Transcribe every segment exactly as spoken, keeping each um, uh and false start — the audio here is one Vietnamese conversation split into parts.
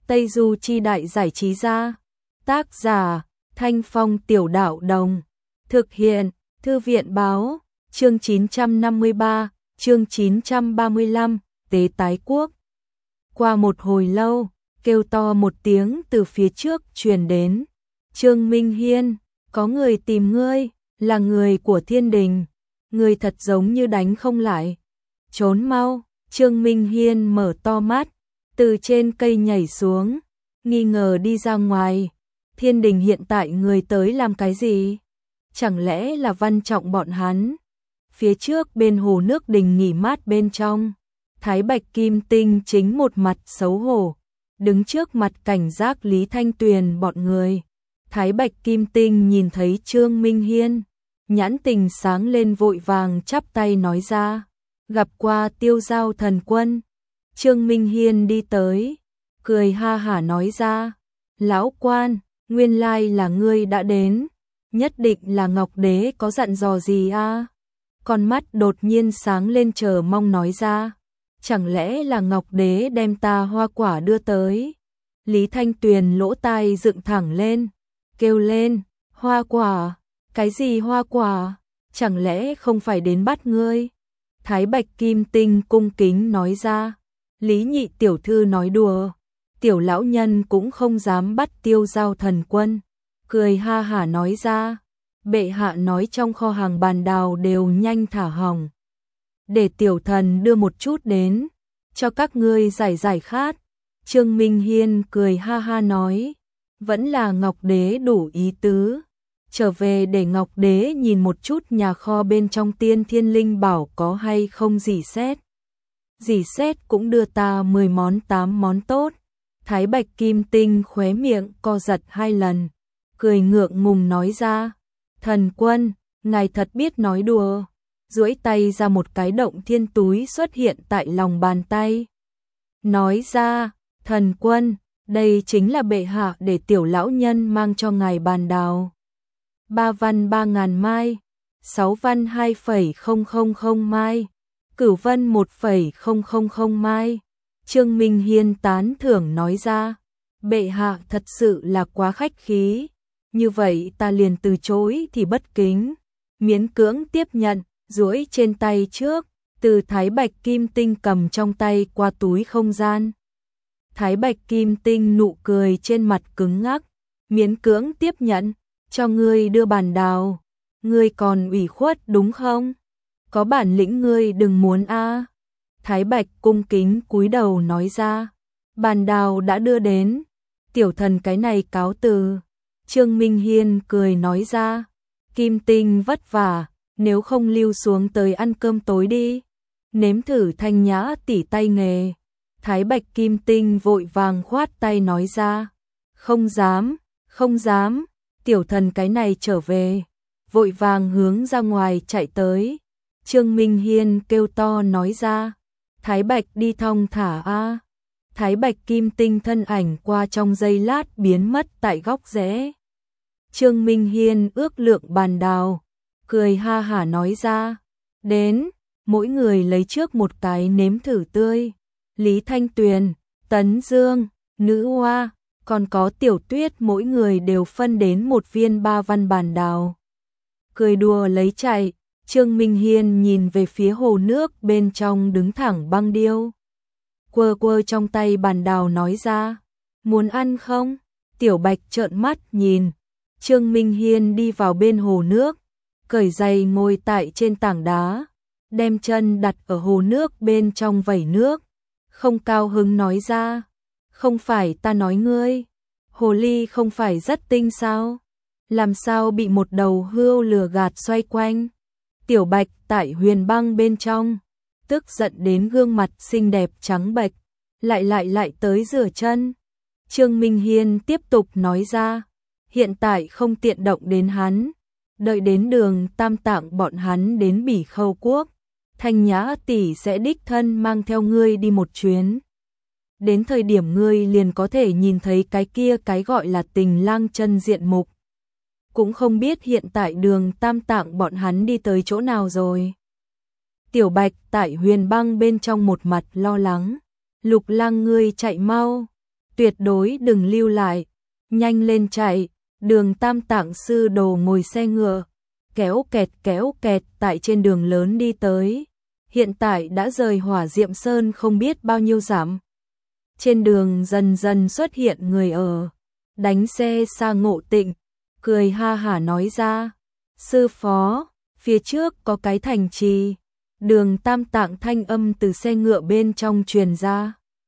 Tây Du Chi Đại Giải Trí Gia. Tác giả Thanh Phong Tiểu Đạo Đồng. Thực hiện Thư viện Báo. Chương chín trăm năm mươi ba, chương chín trăm ba mươi lăm, Tế Tái Quốc. Qua một hồi lâu, kêu to một tiếng từ phía trước truyền đến. Trương Minh Hiên, có người tìm ngươi, là người của Thiên Đình. Người thật giống như đánh không lại. Trốn mau. Trương Minh Hiên mở to mắt, từ trên cây nhảy xuống, nghi ngờ đi ra ngoài. Thiên Đình hiện tại người tới làm cái gì? Chẳng lẽ là Văn Trọng bọn hắn? Phía trước bên hồ nước đình nghỉ mát bên trong, Thái Bạch Kim Tinh chính một mặt xấu hổ, đứng trước mặt cảnh giác Lý Thanh Tuyền bọn người. Thái Bạch Kim Tinh nhìn thấy Trương Minh Hiên, nhãn tình sáng lên vội vàng chắp tay nói ra, gặp qua Tiêu Giao thần quân. Trương Minh Hiên đi tới, cười ha hả nói ra, lão quan, nguyên lai là ngươi đã đến, nhất định là Ngọc Đế có dặn dò gì a? Con mắt đột nhiên sáng lên chờ mong nói ra, chẳng lẽ là Ngọc Đế đem ta hoa quả đưa tới? Lý Thanh Tuyền lỗ tai dựng thẳng lên, kêu lên, hoa quả, cái gì hoa quả, chẳng lẽ không phải đến bắt ngươi? Thái Bạch Kim Tinh cung kính nói ra, Lý nhị tiểu thư nói đùa, tiểu lão nhân cũng không dám bắt Tiêu Giao thần quân. Cười ha hả nói ra, bệ hạ nói trong kho hàng bàn đào đều nhanh thả hỏng, để tiểu thần đưa một chút đến, cho các ngươi giải giải khát. Trương Minh Hiên cười ha ha nói, vẫn là Ngọc Đế đủ ý tứ, trở về để Ngọc Đế nhìn một chút nhà kho bên trong Tiên Thiên Linh Bảo có hay không dỉ xét. Dỉ xét cũng đưa ta mười món tám món tốt. Thái Bạch Kim Tinh khóe miệng co giật hai lần, cười ngượng ngùng nói ra, thần quân, ngài thật biết nói đùa. Duỗi tay ra một cái động thiên túi xuất hiện tại lòng bàn tay. Nói ra, thần quân, đây chính là bệ hạ để tiểu lão nhân mang cho ngài bàn đào. Ba văn ba ngàn mai, sáu văn hai phẩy không không không mai, cửu vân một phẩy không không không mai. Trương Minh Hiên tán thưởng nói ra, bệ hạ thật sự là quá khách khí, như vậy ta liền từ chối thì bất kính, miễn cưỡng tiếp nhận, duỗi trên tay trước, từ Thái Bạch Kim Tinh cầm trong tay qua túi không gian. Thái Bạch Kim Tinh nụ cười trên mặt cứng ngắc, miễn cưỡng tiếp nhận, cho ngươi đưa bàn đào, ngươi còn ủy khuất đúng không? Có bản lĩnh ngươi đừng muốn a. Thái Bạch cung kính cúi đầu nói ra, bàn đào đã đưa đến, tiểu thần cái này cáo từ. Trương Minh Hiên cười nói ra, Kim Tinh vất vả, nếu không lưu xuống tới ăn cơm tối đi, nếm thử Thanh Nhã tỉ tay nghề. Thái Bạch Kim Tinh vội vàng khoát tay nói ra, không dám, không dám, tiểu thần cái này trở về, vội vàng hướng ra ngoài chạy tới. Trương Minh Hiên kêu to nói ra, Thái Bạch đi thong thả a. Thái Bạch Kim Tinh thân ảnh qua trong giây lát biến mất tại góc rẽ. Trương Minh Hiên ước lượng bàn đào, cười ha hả nói ra, đến, mỗi người lấy trước một cái nếm thử tươi. Lý Thanh Tuyền, Tấn Dương, Nữ Hoa, còn có Tiểu Tuyết mỗi người đều phân đến một viên ba văn bàn đào. Cười đùa lấy chạy, Trương Minh Hiên nhìn về phía hồ nước bên trong đứng thẳng băng điêu. Quơ quơ trong tay bàn đào nói ra, muốn ăn không? Tiểu Bạch trợn mắt nhìn. Trương Minh Hiên đi vào bên hồ nước, cởi giày ngồi tại trên tảng đá, đem chân đặt ở hồ nước bên trong vẩy nước. Không cao hứng nói ra, không phải ta nói ngươi, hồ ly không phải rất tinh sao? Làm sao bị một đầu hươu lừa gạt xoay quanh? Tiểu Bạch tại huyền băng bên trong, tức giận đến gương mặt xinh đẹp trắng bệch, lại lại lại tới rửa chân. Trương Minh Hiên tiếp tục nói ra, hiện tại không tiện động đến hắn, đợi đến Đường Tam Tạng bọn hắn đến Bỉ Khâu Quốc, Thanh Nhã tỷ sẽ đích thân mang theo ngươi đi một chuyến. Đến thời điểm ngươi liền có thể nhìn thấy cái kia cái gọi là Tình Lang chân diện mục. Cũng không biết hiện tại Đường Tam Tạng bọn hắn đi tới chỗ nào rồi. Tiểu Bạch tại huyền băng bên trong một mặt lo lắng, Lục Lang ngươi chạy mau. tuyệt đối đừng lưu lại, nhanh lên chạy. Đường Tam Tạng sư đồ ngồi xe ngựa, kéo kẹt kéo kẹt tại trên đường lớn đi tới. Hiện tại đã rời Hỏa Diệm Sơn không biết bao nhiêu dặm. Trên đường dần dần xuất hiện người ở, đánh xe xa Ngộ Tịnh, cười ha hả nói ra, sư phó, phía trước có cái thành trì. Đường Tam Tạng thanh âm từ xe ngựa bên trong truyền ra.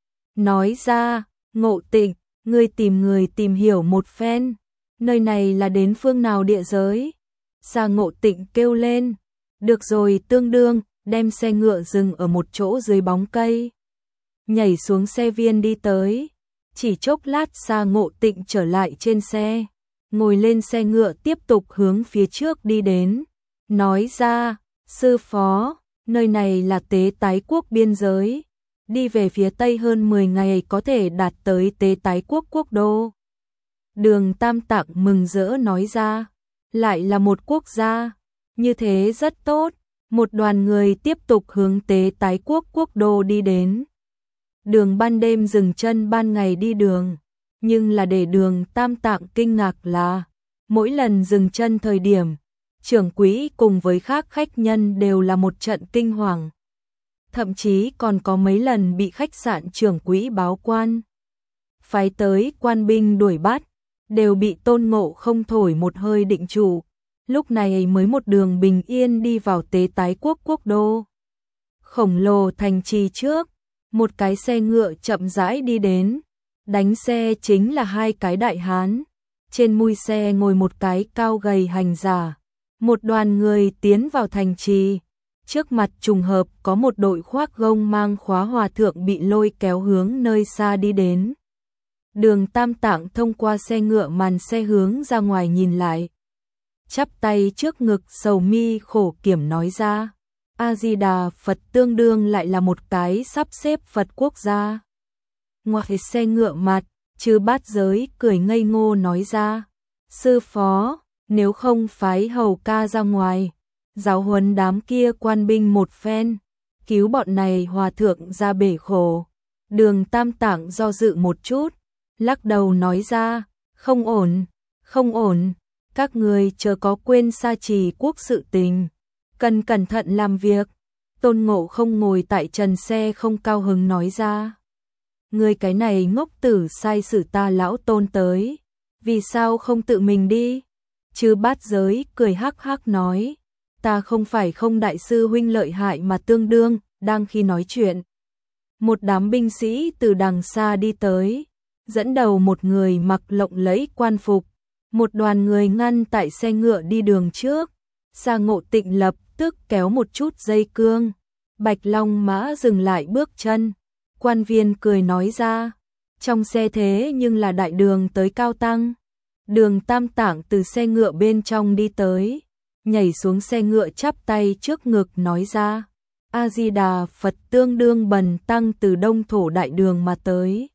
Nói ra, Ngộ Tịnh, ngươi tìm người tìm hiểu một phen, nơi này là đến phương nào địa giới? Xa Ngộ Tịnh kêu lên, được rồi tương đương, đem xe ngựa dừng ở một chỗ dưới bóng cây. Nhảy xuống xe viên đi tới, chỉ chốc lát Xa Ngộ Tịnh trở lại trên xe, ngồi lên xe ngựa tiếp tục hướng phía trước đi đến. Nói ra, sư phó, nơi này là Tế Tái Quốc biên giới, đi về phía tây hơn mười ngày có thể đạt tới Tế Tái Quốc quốc đô. Đường Tam Tạng mừng rỡ nói ra, lại là một quốc gia, như thế rất tốt. Một đoàn người tiếp tục hướng Tế Tái Quốc quốc đô đi đến. Đường ban đêm dừng chân ban ngày đi đường, nhưng là để Đường Tam Tạng kinh ngạc là, mỗi lần dừng chân thời điểm, trưởng quỹ cùng với khác khách nhân đều là một trận kinh hoàng. Thậm chí còn có mấy lần bị khách sạn trưởng quỹ báo quan phái tới quan binh đuổi bắt, đều bị Tôn Ngộ Không thổi một hơi định trụ. Lúc này mới một đường bình yên đi vào Tế Tái Quốc quốc đô. Khổng lồ thành trì trước, một cái xe ngựa chậm rãi đi đến, đánh xe chính là hai cái đại hán. Trên mui xe ngồi một cái cao gầy hành giả. Một đoàn người tiến vào thành trì, trước mặt trùng hợp có một đội khoác gông mang khóa hòa thượng bị lôi kéo hướng nơi xa đi đến. Đường Tam Tạng thông qua xe ngựa màn xe hướng ra ngoài nhìn lại, chắp tay trước ngực sầu mi khổ kiểm nói ra, A-di-đà Phật, tương đương lại là một cái sắp xếp Phật quốc gia. Ngoài xe ngựa mặt, Chư Bát Giới cười ngây ngô nói ra, sư phó, nếu không phái hầu ca ra ngoài, giáo huấn đám kia quan binh một phen, cứu bọn này hòa thượng ra bể khổ. Đường Tam Tạng do dự một chút, lắc đầu nói ra, không ổn, không ổn, các người chớ có quên Sa Trì quốc sự tình, cần cẩn thận làm việc. Tôn Ngộ Không ngồi tại trần xe không cao hứng nói ra, người cái này ngốc tử sai sử ta lão Tôn tới, vì sao không tự mình đi? Chư Bát Giới cười hắc hắc nói, ta không phải không đại sư huynh lợi hại mà tương đương. Đang khi nói chuyện, một đám binh sĩ từ đằng xa đi tới, dẫn đầu một người mặc lộng lẫy quan phục, một đoàn người ngăn tại xe ngựa đi đường trước. Sa Ngộ Tịnh lập tức kéo một chút dây cương, Bạch Long Mã dừng lại bước chân. Quan viên cười nói ra, trong xe thế nhưng là đại đường tới cao tăng. Đường Tam Tạng từ xe ngựa bên trong đi tới, nhảy xuống xe ngựa chắp tay trước ngực nói ra, A-di-đà Phật, tương đương bần tăng từ Đông Thổ đại đường mà tới.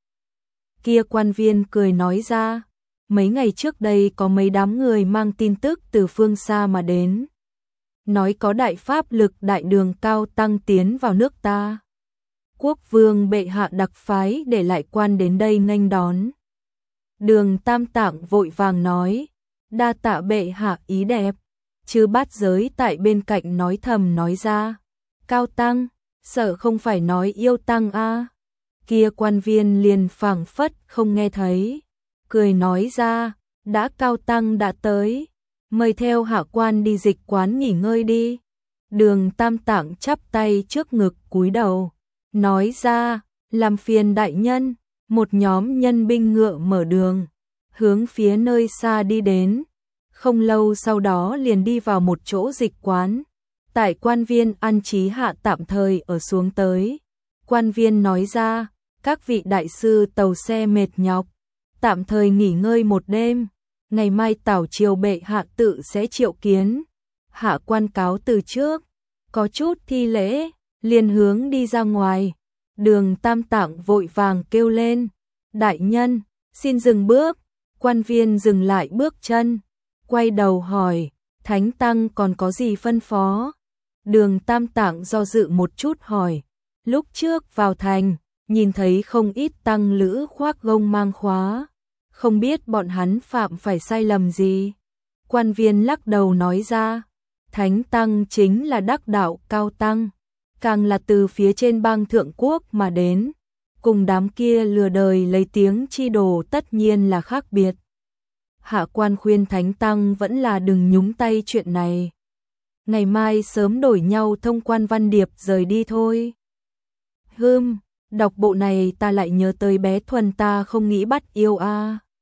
Kia quan viên cười nói ra, mấy ngày trước đây có mấy đám người mang tin tức từ phương xa mà đến, nói có đại pháp lực đại đường cao tăng tiến vào nước ta. Quốc vương bệ hạ đặc phái để lại quan đến đây nghênh đón. Đường Tam Tạng vội vàng nói, đa tạ bệ hạ ý đẹp. Chư Bát Giới tại bên cạnh nói thầm nói ra, cao tăng, sợ không phải nói yêu tăng a. Kia quan viên liền phảng phất không nghe thấy, cười nói ra, đã cao tăng đã tới, mời theo hạ quan đi dịch quán nghỉ ngơi đi. Đường Tam Tạng chắp tay trước ngực cúi đầu, nói ra, làm phiền đại nhân. Một nhóm nhân binh ngựa mở đường, hướng phía nơi xa đi đến. Không lâu sau đó liền đi vào một chỗ dịch quán. Tại quan viên an trí hạ tạm thời ở xuống tới. Quan viên nói ra, các vị đại sư tàu xe mệt nhọc, tạm thời nghỉ ngơi một đêm, ngày mai tảo triều bệ hạ tự sẽ triệu kiến. Hạ quan cáo từ trước, có chút thi lễ, liền hướng đi ra ngoài. Đường Tam Tạng vội vàng kêu lên, đại nhân, xin dừng bước. Quan viên dừng lại bước chân, quay đầu hỏi, Thánh Tăng còn có gì phân phó? Đường Tam Tạng do dự một chút hỏi, lúc trước vào thành, nhìn thấy không ít tăng lữ khoác gông mang khóa, không biết bọn hắn phạm phải sai lầm gì. Quan viên lắc đầu nói ra, thánh tăng chính là đắc đạo cao tăng, càng là từ phía trên bang thượng quốc mà đến, cùng đám kia lừa đời lấy tiếng chi đồ tất nhiên là khác biệt. Hạ quan khuyên thánh tăng vẫn là đừng nhúng tay chuyện này. Ngày mai sớm đổi nhau thông quan văn điệp rời đi thôi. Hừm, đọc bộ này ta lại nhớ tới bé Thuần ta không nghĩ bắt yêu a. À.